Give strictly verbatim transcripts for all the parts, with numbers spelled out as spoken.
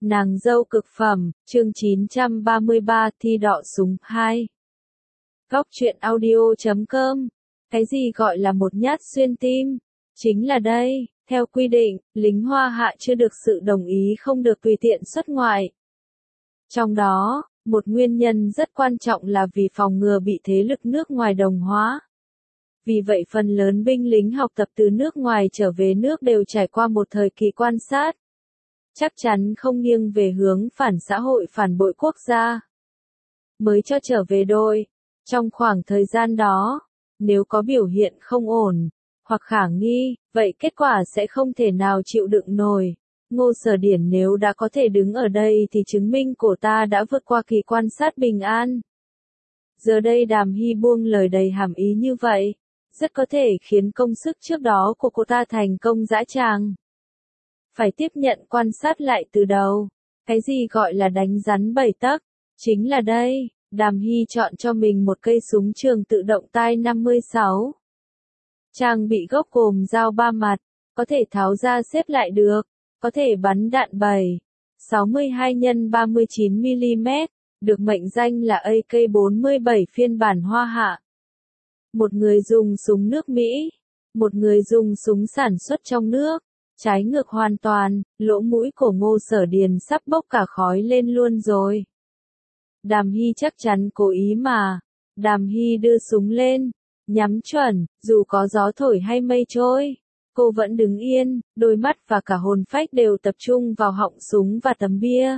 Nàng dâu cực phẩm, chương chín trăm ba mươi ba, thi đọ súng hai. Góc truyện audio chấm com. Cái gì gọi là một nhát xuyên tim? Chính là đây, theo quy định, lính Hoa Hạ chưa được sự đồng ý không được tùy tiện xuất ngoại. Trong đó, một nguyên nhân rất quan trọng là vì phòng ngừa bị thế lực nước ngoài đồng hóa. Vì vậy phần lớn binh lính học tập từ nước ngoài trở về nước đều trải qua một thời kỳ quan sát. Chắc chắn không nghiêng về hướng phản xã hội phản bội quốc gia. Mới cho trở về đội. Trong khoảng thời gian đó, nếu có biểu hiện không ổn, hoặc khả nghi, vậy kết quả sẽ không thể nào chịu đựng nổi. Ngô Sở Điển nếu đã có thể đứng ở đây thì chứng minh cổ ta đã vượt qua kỳ quan sát bình an. Giờ đây Đàm Hy buông lời đầy hàm ý như vậy, rất có thể khiến công sức trước đó của cô ta thành công dã tràng. Phải tiếp nhận quan sát lại từ đầu. Cái gì gọi là đánh rắn bảy tấc? Chính là đây, Đàm Hy chọn cho mình một cây súng trường tự động tai năm mươi sáu. Trang bị gốc gồm dao ba mặt, có thể tháo ra xếp lại được, có thể bắn đạn bảy, sáu mươi hai nhân ba mươi chín mi li mét, được mệnh danh là A K bốn mươi bảy phiên bản Hoa Hạ. Một người dùng súng nước Mỹ, một người dùng súng sản xuất trong nước. Trái ngược hoàn toàn, lỗ mũi của Ngô Sở Điền sắp bốc cả khói lên luôn rồi. Đàm Hy chắc chắn cố ý mà. Đàm Hy đưa súng lên, nhắm chuẩn, dù có gió thổi hay mây trôi. Cô vẫn đứng yên, đôi mắt và cả hồn phách đều tập trung vào họng súng và tấm bia.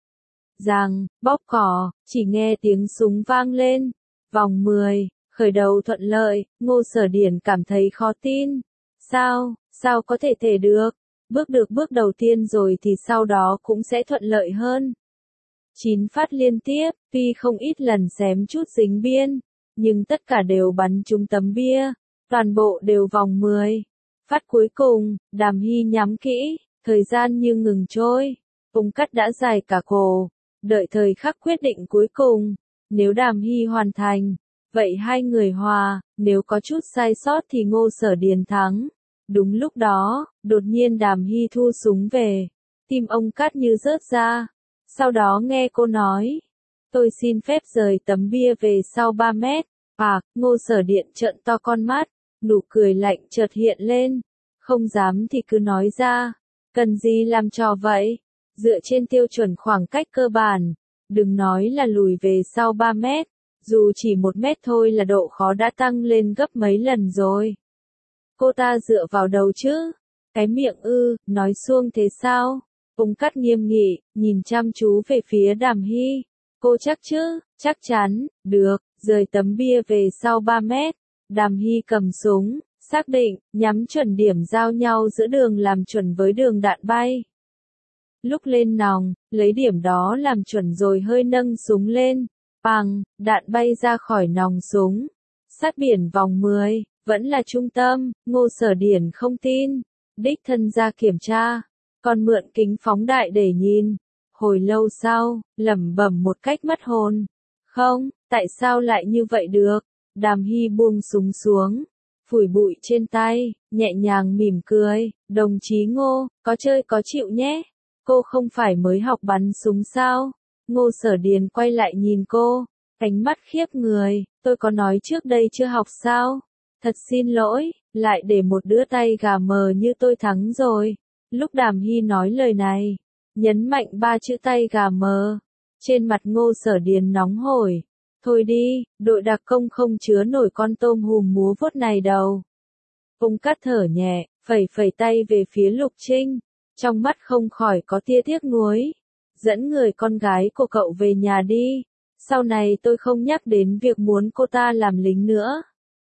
Giang, bóp cò, chỉ nghe tiếng súng vang lên. Vòng mười, khởi đầu thuận lợi, Ngô Sở Điển cảm thấy khó tin. Sao? Sao có thể thể được? Bước được bước đầu tiên rồi thì sau đó cũng sẽ thuận lợi hơn. Chín phát liên tiếp, tuy không ít lần xém chút dính biên, nhưng tất cả đều bắn trúng tấm bia, toàn bộ đều vòng mười. Phát cuối cùng, Đàm Hy nhắm kỹ, thời gian như ngừng trôi, ống cắt đã dài cả cổ, đợi thời khắc quyết định cuối cùng. Nếu Đàm Hy hoàn thành, vậy hai người hòa, nếu có chút sai sót thì Ngô Sở Điền thắng. Đúng lúc đó, đột nhiên Đàm Hy thu súng về, tim ông cắt như rớt ra. Sau đó nghe cô nói, tôi xin phép rời tấm bia về sau ba mét. À, Ngô Sở Điện trợn to con mắt, nụ cười lạnh chợt hiện lên. Không dám thì cứ nói ra, cần gì làm trò vậy? Dựa trên tiêu chuẩn khoảng cách cơ bản, đừng nói là lùi về sau ba mét, dù chỉ một mét thôi là độ khó đã tăng lên gấp mấy lần rồi. Cô ta dựa vào đầu chứ? Cái miệng ư, nói suông thế sao? Ông cắt nghiêm nghị, nhìn chăm chú về phía Đàm Hy. Cô chắc chứ? Chắc chắn, được, rời tấm bia về sau ba mét. Đàm Hy cầm súng, xác định, nhắm chuẩn điểm giao nhau giữa đường làm chuẩn với đường đạn bay. Lúc lên nòng, lấy điểm đó làm chuẩn rồi hơi nâng súng lên. Bằng, đạn bay ra khỏi nòng súng. Sát biển vòng mười. Vẫn là trung tâm, Ngô Sở Điển không tin, đích thân ra kiểm tra, còn mượn kính phóng đại để nhìn. Hồi lâu sau, lẩm bẩm một cách mất hồn. Không, tại sao lại như vậy được? Đàm Hy buông súng xuống, phủi bụi trên tay, nhẹ nhàng mỉm cười. Đồng chí Ngô, có chơi có chịu nhé. Cô không phải mới học bắn súng sao? Ngô Sở Điền quay lại nhìn cô, ánh mắt khiếp người. Tôi có nói trước đây chưa học sao? Thật xin lỗi, lại để một đứa tay gà mờ như tôi thắng rồi. Lúc Đàm Hy nói lời này, nhấn mạnh ba chữ tay gà mờ. Trên mặt Ngô Sở Điền nóng hổi. Thôi đi, đội đặc công không chứa nổi con tôm hùm múa vuốt này đâu. Ông cắt thở nhẹ, phẩy phẩy tay về phía Lục Trinh. Trong mắt không khỏi có tia tiếc nuối. Dẫn người con gái của cậu về nhà đi. Sau này tôi không nhắc đến việc muốn cô ta làm lính nữa.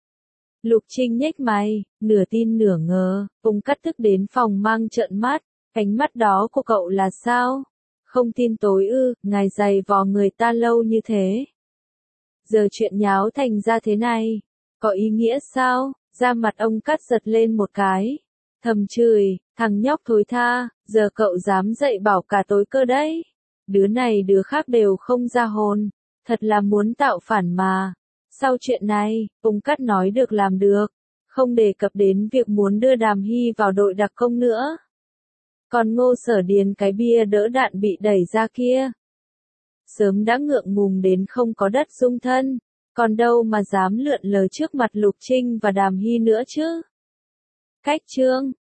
Lục Trinh nhếch mày, nửa tin nửa ngờ, ông cắt tức đến phòng mang trợn mắt, ánh mắt đó của cậu là sao? Không tin tối ư, ngài giày vò người ta lâu như thế. Giờ chuyện nháo thành ra thế này, có ý nghĩa sao? Da mặt ông cắt giật lên một cái, thầm chửi, thằng nhóc thối tha, giờ cậu dám dạy bảo cả tối cơ đấy. Đứa này đứa khác đều không ra hồn, thật là muốn tạo phản mà. Sau chuyện này, ông cắt nói được làm được, không đề cập đến việc muốn đưa Đàm Hy vào đội đặc công nữa. Còn Ngô Sở Điền cái bia đỡ đạn bị đẩy ra kia. Sớm đã ngượng ngùng đến không có đất dung thân, còn đâu mà dám lượn lờ trước mặt Lục Trinh và Đàm Hy nữa chứ. Cách chương